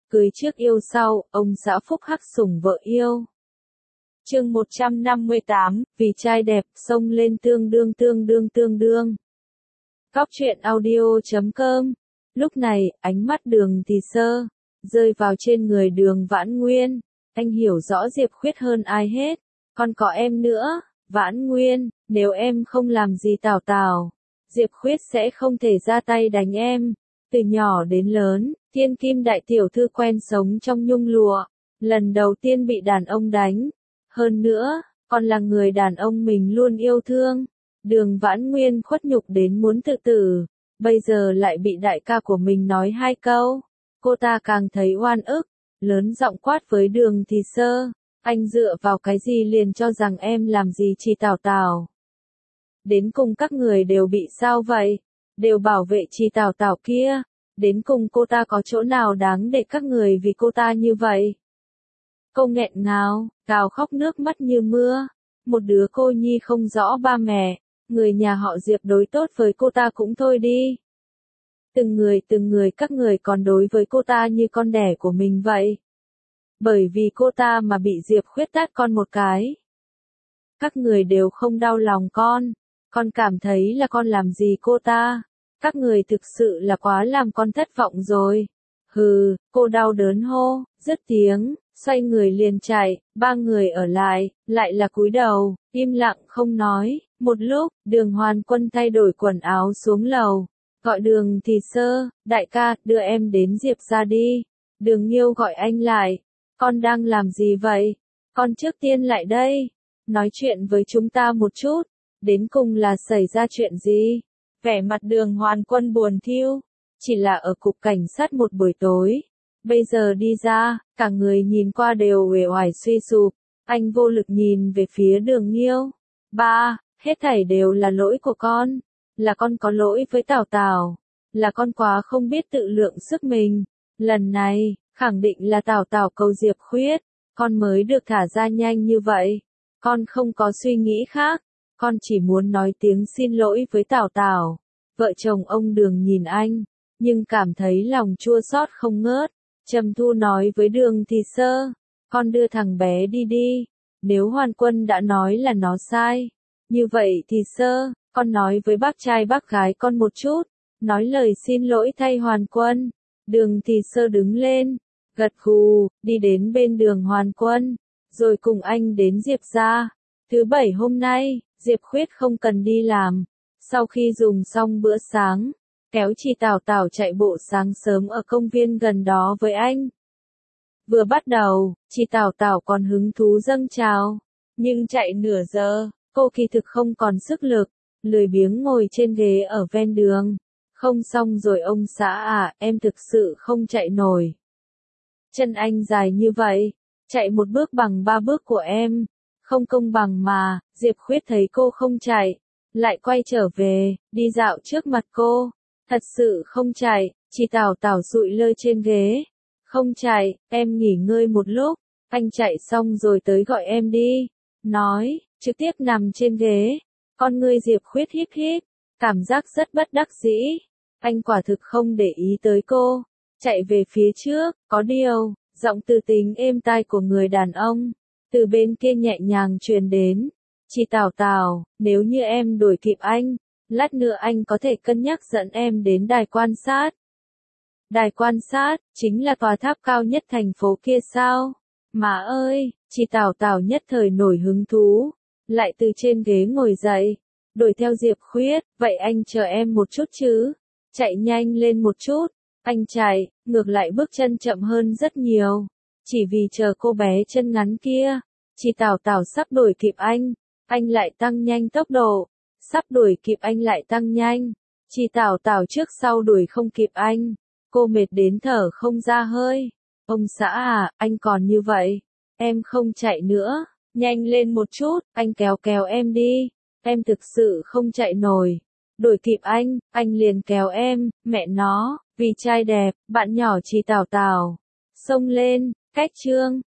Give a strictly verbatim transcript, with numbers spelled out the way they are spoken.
Cưới trước yêu sau, ông xã phúc hắc sủng vợ yêu. Chương một trăm năm mươi tám, vì trai đẹp, xông lên tương đương tương đương tương đương. Góc truyện audio chấm com. Lúc này, ánh mắt Đường Thì Sơ rơi vào trên người Đường Vãn Nguyên. Anh hiểu rõ Diệp Khuyết hơn ai hết. Còn có em nữa, Vãn Nguyên, nếu em không làm gì Tào Tào, Diệp Khuyết sẽ không thể ra tay đánh em. Từ nhỏ đến lớn, Thiên Kim đại tiểu thư quen sống trong nhung lụa, lần đầu tiên bị đàn ông đánh. Hơn nữa, còn là người đàn ông mình luôn yêu thương. Đường Vãn Nguyên khuất nhục đến muốn tự tử, bây giờ lại bị đại ca của mình nói hai câu. Cô ta càng thấy oan ức, lớn giọng quát với Đường Thì Sơ, anh dựa vào cái gì liền cho rằng em làm gì chỉ Tào Tào. Đến cùng các người đều bị sao vậy, đều bảo vệ chỉ Tào Tào kia, đến cùng cô ta có chỗ nào đáng để các người vì cô ta như vậy. Cô nghẹn ngào, gào khóc nước mắt như mưa, một đứa cô nhi không rõ ba mẹ, người nhà họ Diệp đối tốt với cô ta cũng thôi đi. Từng người từng người các người còn đối với cô ta như con đẻ của mình vậy. Bởi vì cô ta mà bị Diệp Khuyết tát con một cái. Các người đều không đau lòng con, con cảm thấy là con làm gì cô ta. Các người thực sự là quá làm con thất vọng rồi. Hừ, cô đau đớn hô, dứt tiếng, xoay người liền chạy, ba người ở lại, lại là cúi đầu, im lặng không nói. Một lúc, Đường Hoàn Quân thay đổi quần áo xuống lầu, gọi Đường Thì Sơ, đại ca, đưa em đến Diệp ra đi. Đường Nghiêu gọi anh lại, con đang làm gì vậy? Con trước tiên lại đây, nói chuyện với chúng ta một chút, đến cùng là xảy ra chuyện gì? Vẻ mặt Đường Hoàn Quân buồn thiu, chỉ là ở cục cảnh sát một buổi tối. Bây giờ đi ra, cả người nhìn qua đều uể oải suy sụp, anh vô lực nhìn về phía Đường Nghiêu. Ba, hết thảy đều là lỗi của con, là con có lỗi với Tào Tào, là con quá không biết tự lượng sức mình. Lần này, khẳng định là Tào Tào cầu Diệp Khuyết, con mới được thả ra nhanh như vậy. Con không có suy nghĩ khác, con chỉ muốn nói tiếng xin lỗi với Tào Tào. Vợ chồng ông Đường nhìn anh, nhưng cảm thấy lòng chua xót không ngớt. Trầm Thu nói với Đường Thì Sơ, con đưa thằng bé đi đi, nếu Hoàn Quân đã nói là nó sai. Như vậy Thì Sơ, con nói với bác trai bác gái con một chút, nói lời xin lỗi thay Hoàn Quân. Đường Thì Sơ đứng lên, gật gù, đi đến bên Đường Hoàn Quân, rồi cùng anh đến Diệp ra. Thứ bảy hôm nay, Diệp Khuyết không cần đi làm. Sau khi dùng xong bữa sáng, kéo chị Tào Tào chạy bộ sáng sớm ở công viên gần đó với anh. Vừa bắt đầu, chị Tào Tào còn hứng thú dâng trào, nhưng chạy nửa giờ, cô kỳ thực không còn sức lực, lười biếng ngồi trên ghế ở ven đường. Không xong rồi ông xã à, em thực sự không chạy nổi. Chân anh dài như vậy, chạy một bước bằng ba bước của em, không công bằng mà. Diệp Khuyết thấy cô không chạy, lại quay trở về, đi dạo trước mặt cô. Thật sự không chạy, chị Tào Tào sụi lơ trên ghế. Không chạy, em nghỉ ngơi một lúc, anh chạy xong rồi tới gọi em đi. Nói, trực tiếp nằm trên ghế. Con ngươi Diệp Khuyết híp híp, cảm giác rất bất đắc dĩ. Anh quả thực không để ý tới cô, chạy về phía trước. Có điều, giọng từ tính êm tai của người đàn ông từ bên kia nhẹ nhàng truyền đến. Chị Tào Tào, nếu như em đuổi kịp anh, lát nữa anh có thể cân nhắc dẫn em đến đài quan sát. Đài quan sát, chính là tòa tháp cao nhất thành phố kia sao? Má ơi, chị Tào Tào nhất thời nổi hứng thú, lại từ trên ghế ngồi dậy, đuổi theo Diệp Khuyết. Vậy anh chờ em một chút chứ, chạy nhanh lên một chút. Anh chạy, ngược lại bước chân chậm hơn rất nhiều, chỉ vì chờ cô bé chân ngắn kia. Chị Tào Tào sắp đuổi kịp anh, anh lại tăng nhanh tốc độ, sắp đuổi kịp anh lại tăng nhanh. Chị Tào Tào trước sau đuổi không kịp anh, cô mệt đến thở không ra hơi. Ông xã à, anh còn như vậy, em không chạy nữa, nhanh lên một chút, anh kéo kéo em đi, em thực sự không chạy nổi. Đuổi kịp anh, anh liền kéo em, mẹ nó, vì trai đẹp, bạn nhỏ chị Tào Tào xông lên. Cách chương